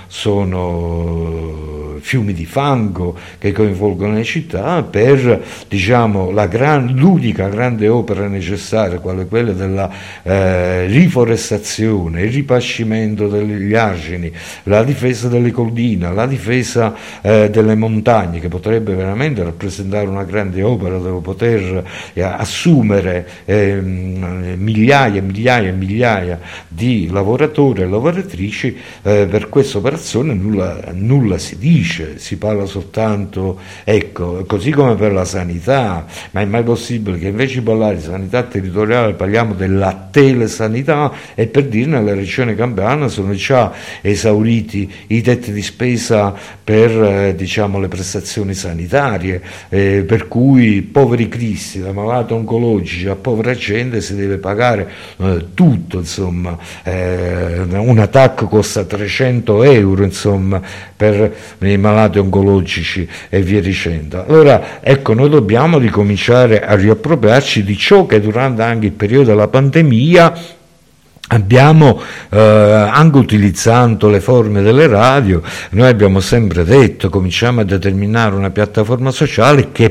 sono fiumi di fango che coinvolgono le città per diciamo l'unica grande opera necessaria, quale quella della riforestazione, il ripascimento degli argini, la difesa delle colline, la difesa delle montagne, che potrebbe veramente rappresentare una grande opera dove poter assumere migliaia e migliaia e migliaia di lavoratori e lavoratrici. Per questa operazione nulla si dice, si parla soltanto, ecco, così come per la sanità, ma è mai possibile che invece di parlare di sanità territoriale parliamo della telesanità? E per dire, nella regione Campania sono già esauriti i tetti di spesa per diciamo le prestazioni sanitarie, per cui poveri cristi, da malati oncologici a povera gente si deve pagare tutto, insomma, un attacco costa 300 euro, insomma, per i malati oncologici e via dicendo. Allora ecco, noi dobbiamo ricominciare a riappropriarci di ciò che durante anche il periodo della pandemia abbiamo, anche utilizzando le forme delle radio, noi abbiamo sempre detto: cominciamo a determinare una piattaforma sociale che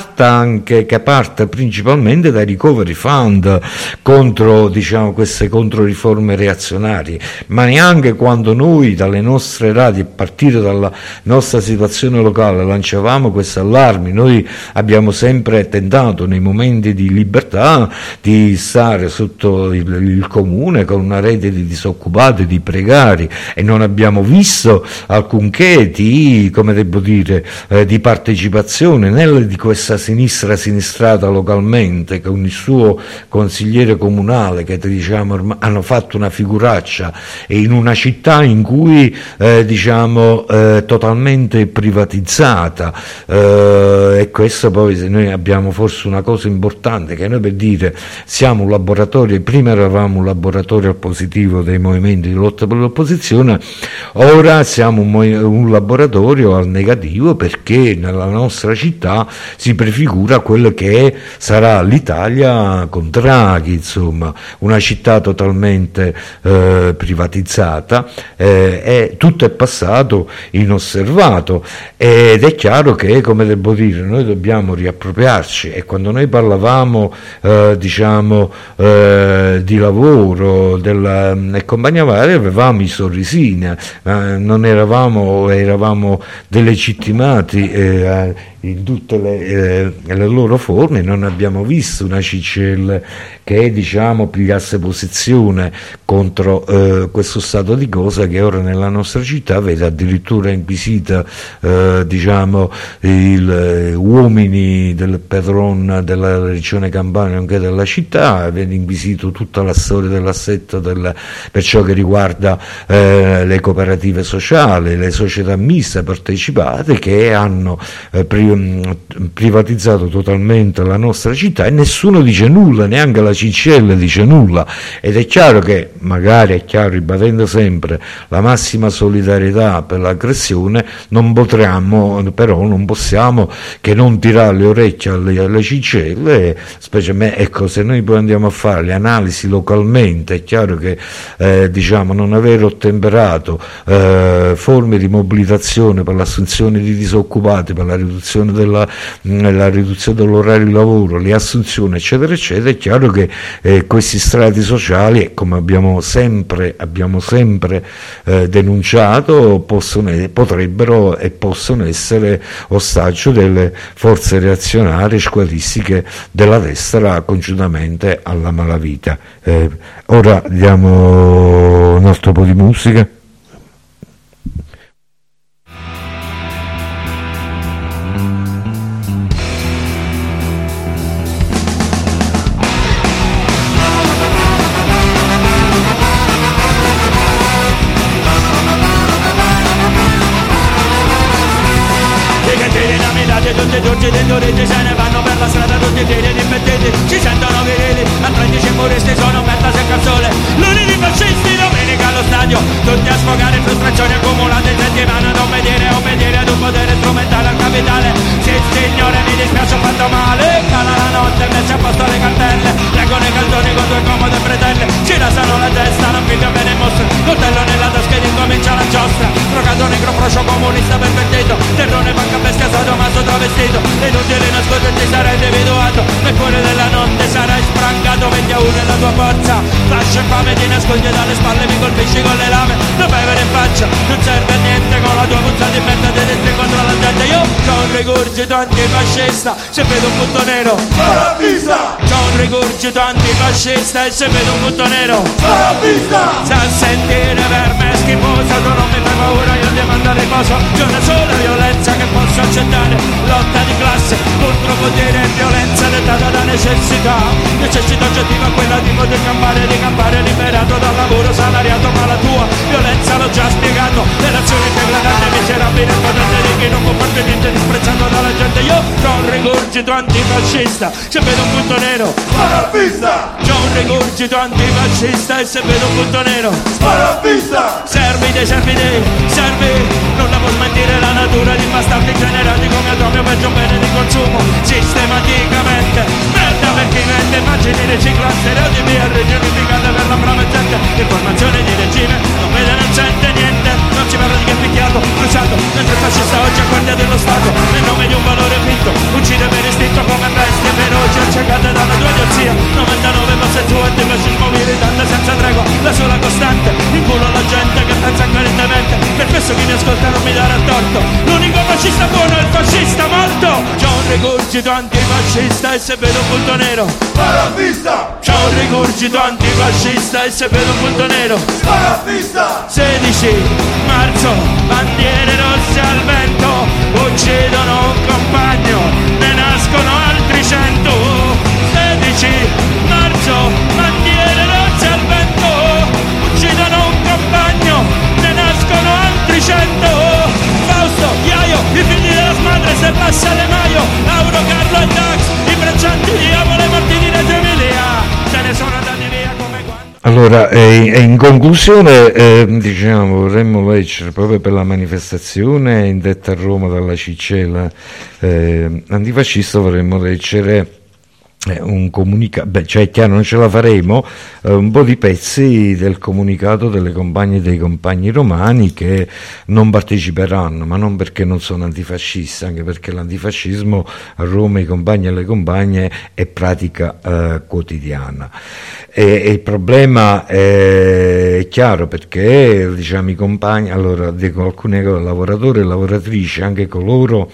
parte principalmente dai recovery fund contro, diciamo, queste controriforme reazionarie, ma neanche quando noi dalle nostre radio, a partire dalla nostra situazione locale, lanciavamo questi allarmi. Noi abbiamo sempre tentato, nei momenti di libertà, di stare sotto il comune con una rete di disoccupati, di precari, e non abbiamo visto alcunché di, come devo dire, di partecipazione né di questa sinistra sinistrata localmente, con il suo consigliere comunale, che diciamo hanno fatto una figuraccia, e in una città in cui diciamo totalmente privatizzata, e questo poi, noi abbiamo forse una cosa importante, che noi, per dire, siamo un laboratorio, prima eravamo un laboratorio positivo dei movimenti di lotta per l'opposizione, ora siamo un laboratorio al negativo, perché nella nostra città si prefigura quello che sarà l'Italia con Draghi, insomma, una città totalmente privatizzata, e tutto è passato inosservato, ed è chiaro che, come devo dire, noi dobbiamo riappropriarci. E quando noi parlavamo diciamo di lavoro e compagnia varia, avevamo i sorrisini, non eravamo delegittimati in tutte le loro forme. Non abbiamo visto una CGIL che diciamo pigliasse posizione contro questo stato di cose, che ora nella nostra città vede addirittura inquisita diciamo uomini del padron della regione Campania, nonché della città, vede inquisito tutta la storia dell'assetto per ciò che riguarda le cooperative sociali, le società miste partecipate, che hanno privatizzato totalmente la nostra città, e nessuno dice nulla, neanche la CGIL dice nulla. Ed è chiaro che, magari è chiaro, ribadendo sempre la massima solidarietà per l'aggressione, non possiamo che non tirare le orecchie alle CGIL, specialmente, ecco, se noi poi andiamo a fare le analisi localmente, è chiaro che diciamo non aver ottemperato forme di mobilitazione per l'assunzione di disoccupati, per la riduzione dell'orario di lavoro, le assunzioni, eccetera eccetera, è chiaro che questi strati sociali, come abbiamo sempre denunciato, potrebbero e possono essere ostaggio delle forze reazionarie squadristiche della destra, congiuntamente alla malavita. Ora diamo un altro po' di musica. Tutti dentro rete se ne vanno per la strada, tutti i piedi di mettete, si sentono virili, a 35 resti sono sul potere strumentale al capitale. Sì signore, mi dispiace, ho fatto male. Cala la notte, invece ha posto le cartelle. Leggono i calzoni con due comode bretelle. Ci rasano la testa, non figlio bene in mostra. Coltello nella tasca ed incomincia la giostra. Drogato negro, frocio, comunista pervertito. Terrone, banca, bestia, sadomaso travestito. È inutile nasconderti, sarai individuato. Nel cuore della notte sarai sprancato. 20 a 1 è la tua forza. Fascia e fame, ti nascondi dalle spalle, mi colpisci con le lame. Non fai avere in faccia, non serve a niente. Con la tua puzza di merda ti destri contro la gente. Io c'ho un rigurgito antifascista. Se vedo un punto nero, Paravisa! c'ho un rigurgito antifascista. E se vedo un punto nero, Paravisa! sa sentire per me schifoso. Tu non mi fai paura, io ti mando a riposo. C'è una sola violenza che posso accettare. Lotta di classe contro potere e violenza dettata da necessità. Necessità oggettiva quella di poter campare liberato dal lavoro salariato. Ma la tua violenza l'ho già spiegato. Relazione degradante, miserabile e potente di chi non comparte niente, disprezzato dalla gente. Io ho un rigurgito antifascista. Se vedo un punto nero, Paravisa! c'ho un rigurgito antifascista. E se vedo un punto nero, Paravisa! servi, non la può smentire la natura di bastardi generati come atomi per un bene di consumo sistematicamente. Merda per chi vende immagini riciclate, stereotipi e rigidificate per la brava gente. Informazione di regime, non vede, non sente niente, non ci parla di chi è picchiato, bruciato, mentre il fascista oggi è guardia dello Stato. Nel nome di un valore finto, uccide per istinto come bestie feroci accecate dalla tua idiozia. 99 ma se tu antifascismo militante senza tregua, la sola costante, in culo alla gente che pensa incoerentemente. Per questo chi mi ascolta non mi darà torto. L'unico fascista buono è il fascista morto. C'ho un rigurgito antifascista e se vedo un punto nero, Paravisa! c'ho un rigurgito antifascista e se vedo un punto nero. Paravisa! 16 marzo, bandiere rosse al vento, uccidono un compagno, ne nascono altri 100. 16 marzo, bandiere rosse al vento, uccidono un compagno, ne nascono altri 100. Fausto, Iaio, i figli della madre, se passa Le Maio, Lauro, Carlo e Dax, i braccianti di Avole, morti di Reggio Emilia, se ne sono andati via come quando. Allora, in conclusione, diciamo, vorremmo leggere proprio per la manifestazione indetta a Roma dalla CICELA antifascista, vorremmo leggere un comunicato, cioè è chiaro non ce la faremo, un po' di pezzi del comunicato delle compagne e dei compagni romani che non parteciperanno, ma non perché non sono antifascisti, anche perché l'antifascismo a Roma, i compagni e le compagne, è pratica quotidiana. E il problema è chiaro perché, diciamo, i compagni, allora dico alcuni lavoratori e lavoratrici, anche coloro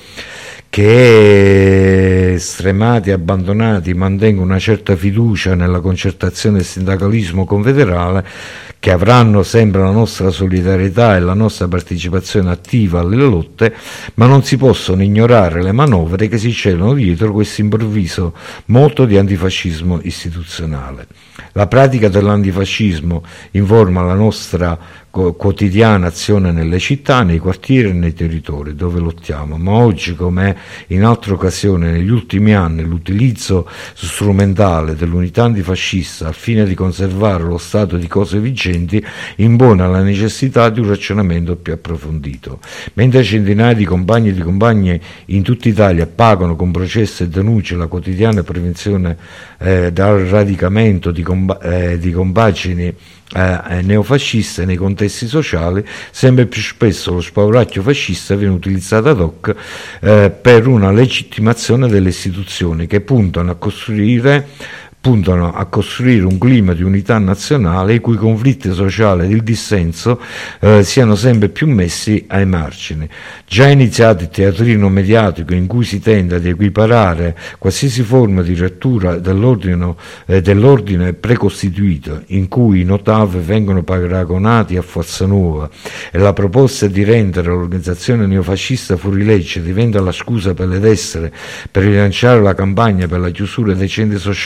che stremati e abbandonati mantengono una certa fiducia nella concertazione del sindacalismo confederale, che avranno sempre la nostra solidarietà e la nostra partecipazione attiva alle lotte, ma non si possono ignorare le manovre che si celano dietro questo improvviso moto di antifascismo istituzionale. La pratica dell'antifascismo informa la nostra quotidiana azione nelle città, nei quartieri e nei territori dove lottiamo, ma oggi, come in altre occasioni negli ultimi anni, l'utilizzo strumentale dell'unità antifascista al fine di conservare lo stato di cose vigenti impone la necessità di un ragionamento più approfondito. Mentre centinaia di compagni e di compagne in tutta Italia pagano con processi e denunce la quotidiana prevenzione dal radicamento di compagini neofasciste nei contesti sociali, sempre più spesso lo spauracchio fascista viene utilizzato ad hoc per una legittimazione delle istituzioni che puntano a costruire un clima di unità nazionale i cui conflitti sociali ed il dissenso siano sempre più messi ai margini. Già iniziato il teatrino mediatico in cui si tende ad equiparare qualsiasi forma di rottura dell'ordine precostituito, in cui i notav vengono paragonati a Forza Nuova, e la proposta di rendere l'organizzazione neofascista fuorilegge diventa la scusa per le destre per rilanciare la campagna per la chiusura dei centri sociali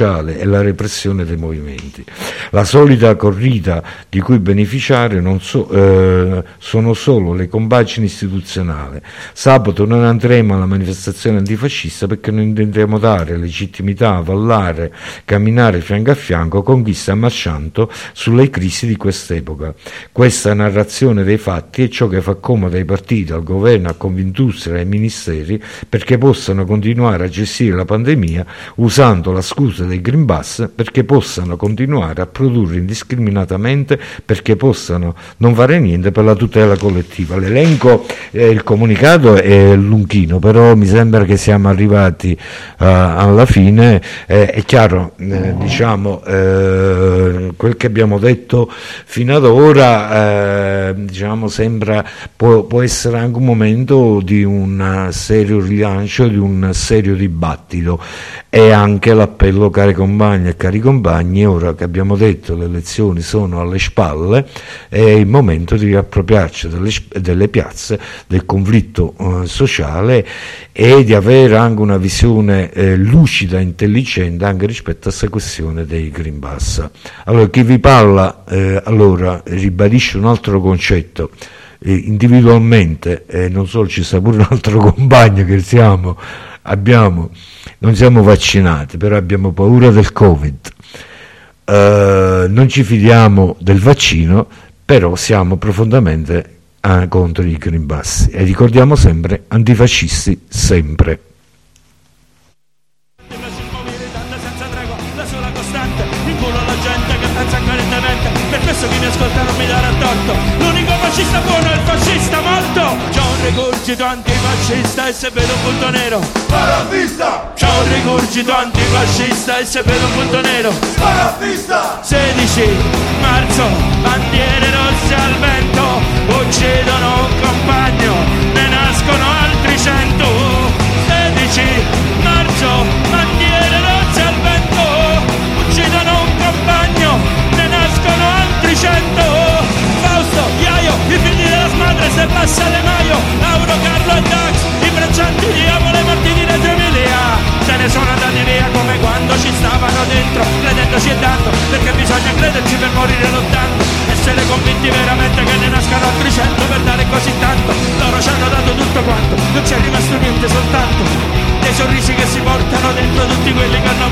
e la repressione dei movimenti. La solita corrida di cui beneficiare sono solo le compagini istituzionali. Sabato non andremo alla manifestazione antifascista perché non intendiamo dare legittimità, avallare, camminare fianco a fianco con chi sta marciando sulle crisi di quest'epoca. Questa narrazione dei fatti è ciò che fa comodo ai partiti, al governo, a Confindustria e ai ministeri perché possano continuare a gestire la pandemia usando la scusa del Green Pass, perché possano continuare a produrre indiscriminatamente, perché possano non fare niente per la tutela collettiva. L'elenco, il comunicato è lunghino, però mi sembra che siamo arrivati alla fine. È chiaro, diciamo, quel che abbiamo detto fino ad ora, diciamo, sembra può essere anche un momento di un serio rilancio, di un serio dibattito, e anche l'appello, cari compagni e cari compagni, ora che abbiamo detto le elezioni sono alle spalle, è il momento di riappropriarci delle piazze, del conflitto sociale, e di avere anche una visione lucida e intelligente anche rispetto a questa questione dei Green Pass. Allora, chi vi parla allora ribadisce un altro concetto. Individualmente, non solo, ci sta pure un altro compagno che non siamo vaccinati, però abbiamo paura del Covid, non ci fidiamo del vaccino, però siamo profondamente contro i Green Pass, e ricordiamo sempre, antifascisti sempre. Per questo chi mi ascolta non mi darà torto. L'unico fascista buono è il fascista morto. C'ho un rigurgito antifascista e se vedo un punto nero Sparafista! C'ho un rigurgito antifascista e se vedo un punto nero Sparafista! 16 marzo, bandiere rosse al vento, uccidono un compagno, ne nascono altri 100. 16 marzo, bandiere rosse al vento, uccidono un compagno, ne nascono altri 100. Fausto, Iaio, i figli della smadre, se passa Le Maio, Lauro, Carlo e Dax, i braccianti di Avole, Martini, Reggio Emilia, se ne sono andati via come quando ci stavano dentro, credendoci e dando, perché bisogna crederci per morire lottando, essere convinti veramente che ne nascano altri 100 per dare così tanto. Loro ci hanno dato tutto quanto, non c'è rimasto niente, soltanto dei sorrisi che si portano dentro tutti quelli che hanno